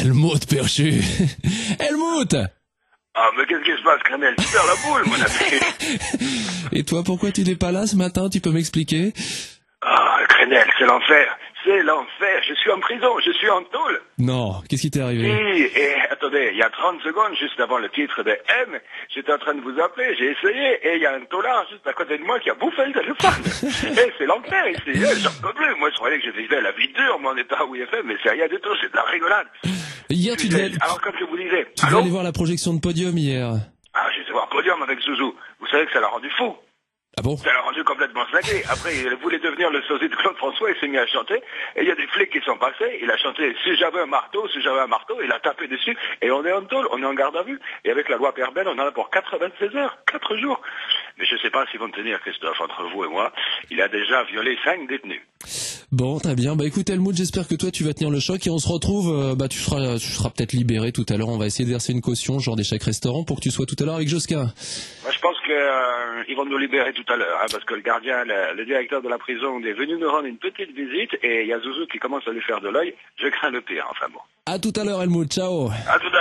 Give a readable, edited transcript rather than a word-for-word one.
Helmut, perchu. Helmut! Ah, mais qu'est-ce qui se passe, Crenel? Tu perds la boule, mon ami. Et toi, pourquoi tu n'es pas là ce matin? Tu peux m'expliquer? Ah, Crenel, c'est l'enfer. C'est l'enfer. Je suis en prison, je suis en tôle. Non, qu'est-ce qui t'est arrivé? Oui, et attendez, il y a 30 secondes, juste avant le titre de M, j'étais en train de vous appeler, j'ai essayé, et il y a un tôlard juste à côté de moi qui a bouffé le téléphone. Et c'est l'enfer ici, j'en peux plus. Moi, je croyais que je vivais la vie dure, mais on n'est pas où IFM, mais c'est rien du tout, c'est de la rigolade. Hier, Alors, comme je vous disais, tu devais aller voir la projection de Podium hier. Ah, j'ai été voir Podium avec Zouzou. Vous savez que ça l'a rendu fou. Ah bon? Ça l'a rendu complètement cinglé. Après, il voulait devenir le sosie de Claude François, il s'est mis à chanter. Et il y a des flics qui sont passés. Il a chanté « Si j'avais un marteau, si j'avais un marteau », il a tapé dessus. Et on est en tôle, on est en garde à vue. Et avec la loi Perben, on en a pour 96 heures, 4 jours. Mais je ne sais pas s'ils vont tenir, Christophe, entre vous et moi. Il a déjà violé 5 détenus. Bon, très bien. Bah écoute Helmut, j'espère que toi tu vas tenir le choc et on se retrouve, tu seras peut-être libéré tout à l'heure. On va essayer de verser une caution, genre des chèques restaurants, pour que tu sois tout à l'heure avec Josquin. Moi, je pense qu'ils vont nous libérer tout à l'heure, parce que le gardien, le directeur de la prison est venu nous rendre une petite visite et il y a Zouzou qui commence à lui faire de l'œil. Je crains le pire, enfin bon. À tout à l'heure Helmut, ciao. À tout à l'heure.